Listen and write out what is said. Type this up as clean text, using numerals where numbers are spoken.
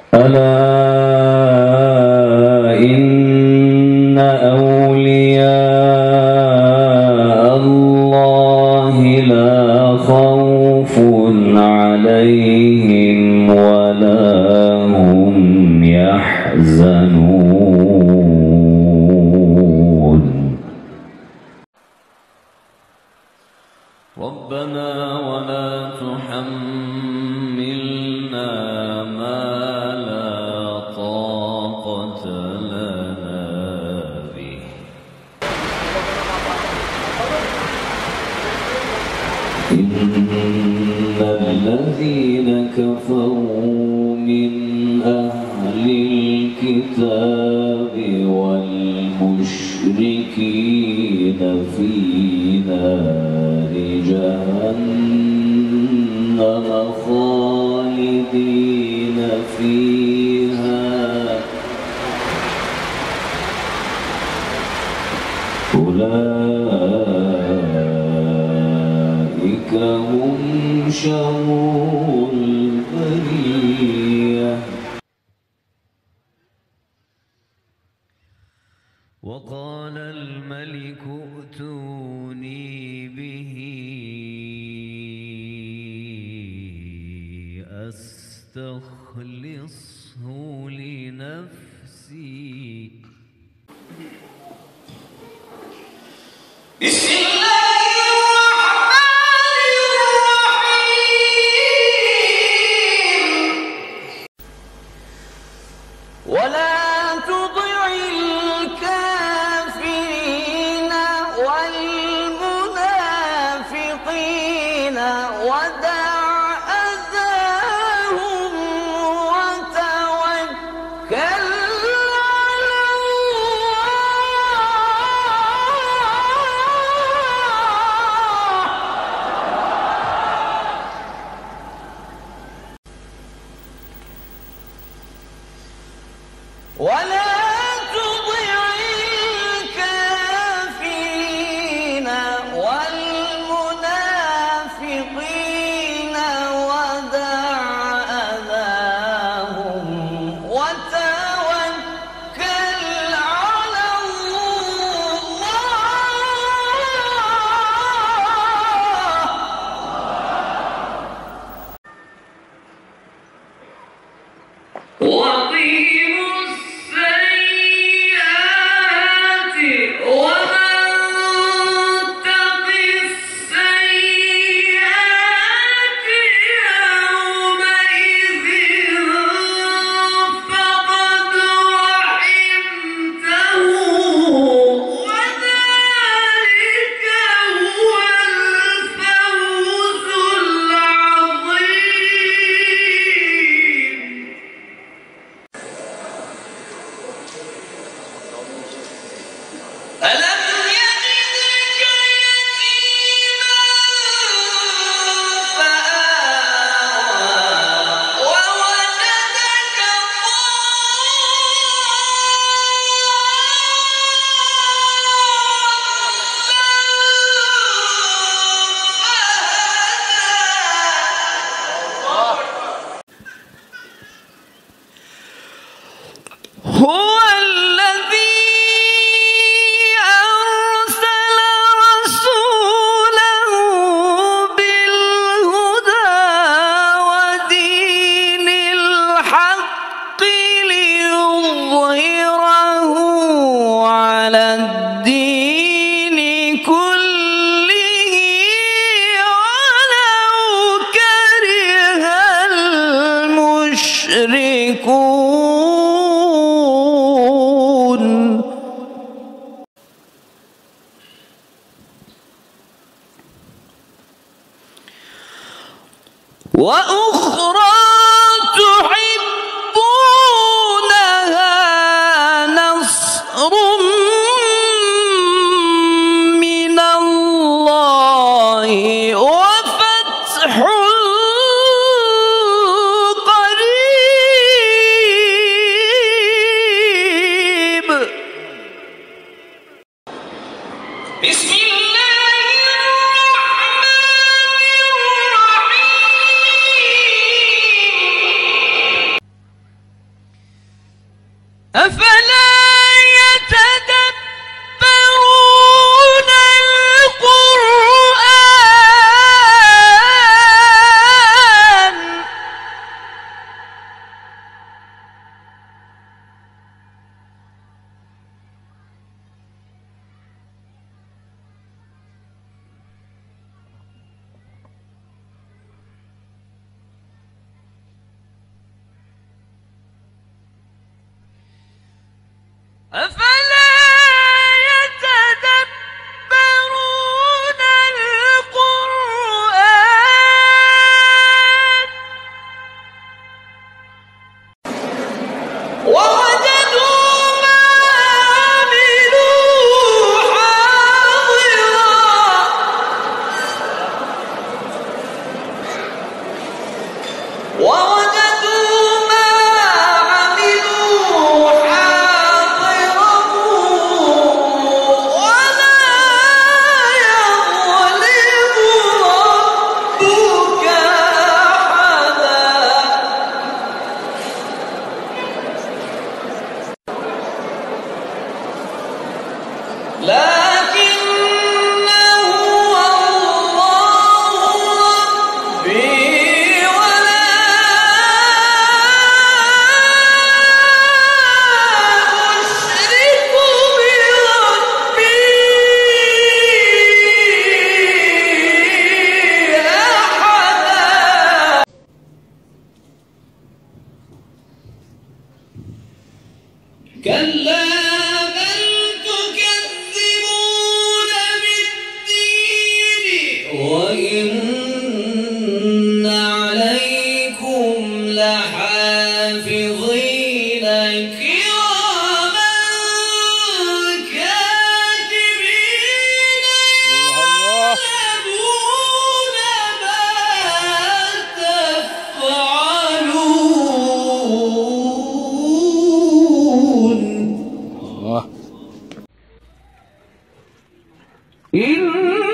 ألا إن أولياء الله لا خوف عليهم ولا هم يحزنون. ربنا ولا تحملنا ما لا طاقة لنا به. إن الذين كفروا من أهل الكتاب والمشركين في نار جهنم خالدين فيها أولئك هم شر البرية. وقال الملك ائتوني به أستخلصه لنفسي. بسم الله الرحمن الرحيم. ولا تطع الكافرين والمنافقين ودع أذاهم وتوكل على الله. ولا تطع الكافرين والمنافقين ودع أذاهم وتوكل على الله. وأقيموا السيئات ومن تق السيئات يومئذ فقد رحمته وذلك هو الفوز العظيم. ألم يجدك يتيما فآوى ووجدك ضالا فهدى. هو الذي أرسل رسوله بالهدى ودين الحق ليظهره على الدين كله ولو كره المشركون. وأخرى تحبونها نصر من الله وفتح قريب. بسم الله الرحمن الرحيم. أفلا يتدبرون القرآن أفلا يتدبرون القرآن ووجدوا ما عملوا حاضرا لكنه الله ربي ولا أشرك بربي أحدا كلا بل تكذبون بالدين وإن عليكم لحافظين كراما كاتبين يعلمون ما تفعلون